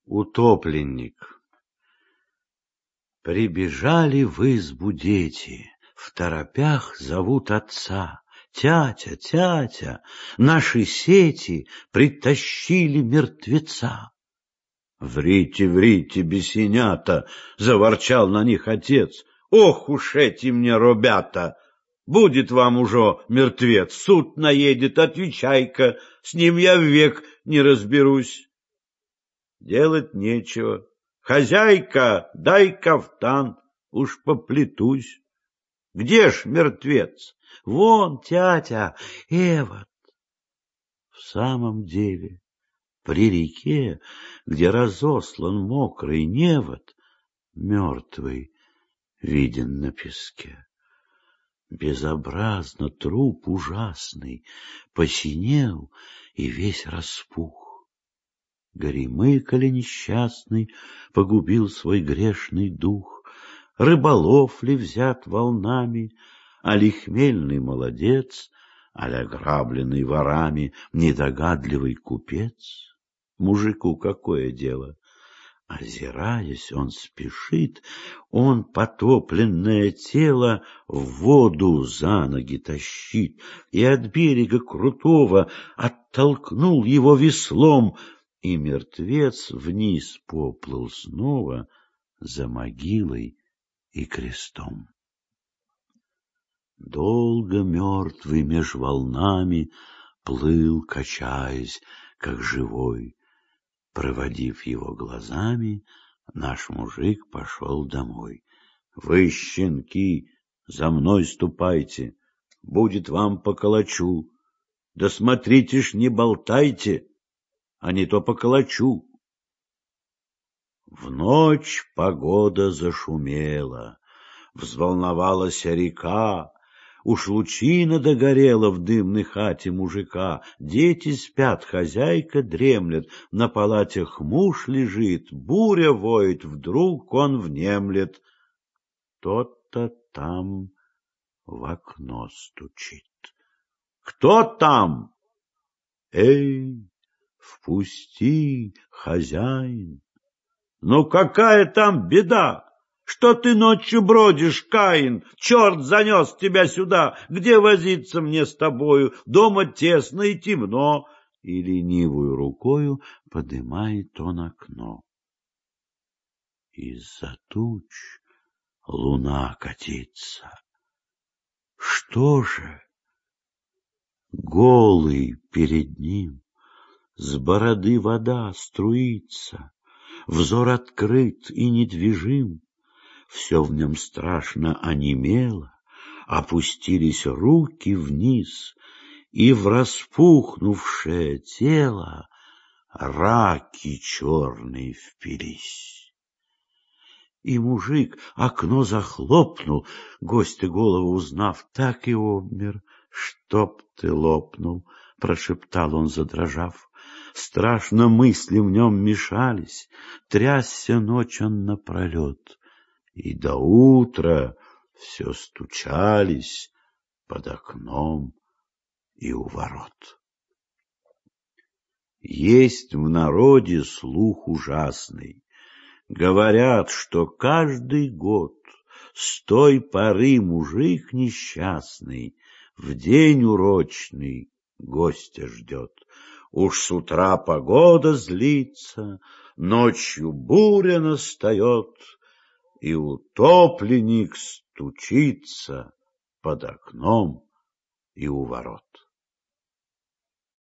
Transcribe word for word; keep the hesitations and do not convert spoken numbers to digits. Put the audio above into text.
Утопленник. Прибежали в избу дети, в торопях зовут отца. Тятя, тятя, наши сети притащили мертвеца. Врите, врите, бесенята, заворчал на них отец. Ох уж эти мне ребята! Будет вам уже мертвец, суд наедет, отвечай-ка, с ним я век не разберусь. Делать нечего. Хозяйка, дай кафтан, уж поплетусь. Где ж мертвец? Вон, тятя, эвот. В самом деле, при реке, где разослан мокрый невод, мертвый виден на песке. Безобразно труп ужасный посинел и весь распух. Горемыка ли несчастный погубил свой грешный дух? Рыболов ли взят волнами, али хмельный молодец, али ограбленный ворами недогадливый купец? Мужику какое дело? Озираясь, он спешит, он потопленное тело в воду за ноги тащит и от берега крутого оттолкнул его веслом, и мертвец вниз поплыл снова за могилой и крестом. Долго мертвый меж волнами плыл, качаясь, как живой. Проводив его глазами, наш мужик пошел домой. — Вы, щенки, за мной ступайте, будет вам по калачу. Да смотрите ж, не болтайте, а не то поколочу. В ночь погода зашумела, взволновалась река, уж лучина догорела в дымной хате мужика. Дети спят, хозяйка дремлет, на палатях муж лежит, буря воет, вдруг он внемлет. Кто-то там в окно стучит. Кто там? Эй! Впусти, хозяин! Ну какая там беда? Что ты ночью бродишь, Каин? Черт занес тебя сюда! Где возиться мне с тобою? Дома тесно и темно. И ленивую рукою подымает он окно. Из-за туч луна катится. Что же? Голый перед ним. С бороды вода струится, взор открыт и недвижим, все в нем страшно онемело, опустились руки вниз, и в распухнувшее тело раки черные впились. И мужик окно захлопнул, гостя голову узнав, так и обмер. — Чтоб ты лопнул! — прошептал он, задрожав. Страшно мысли в нем мешались, трясся ночь он напролет, и до утра все стучались под окном и у ворот. Есть в народе слух ужасный. Говорят, что каждый год с той поры мужик несчастный в день урочный гостя ждет. Уж с утра погода злится, ночью буря настает, и утопленник стучится под окном и у ворот.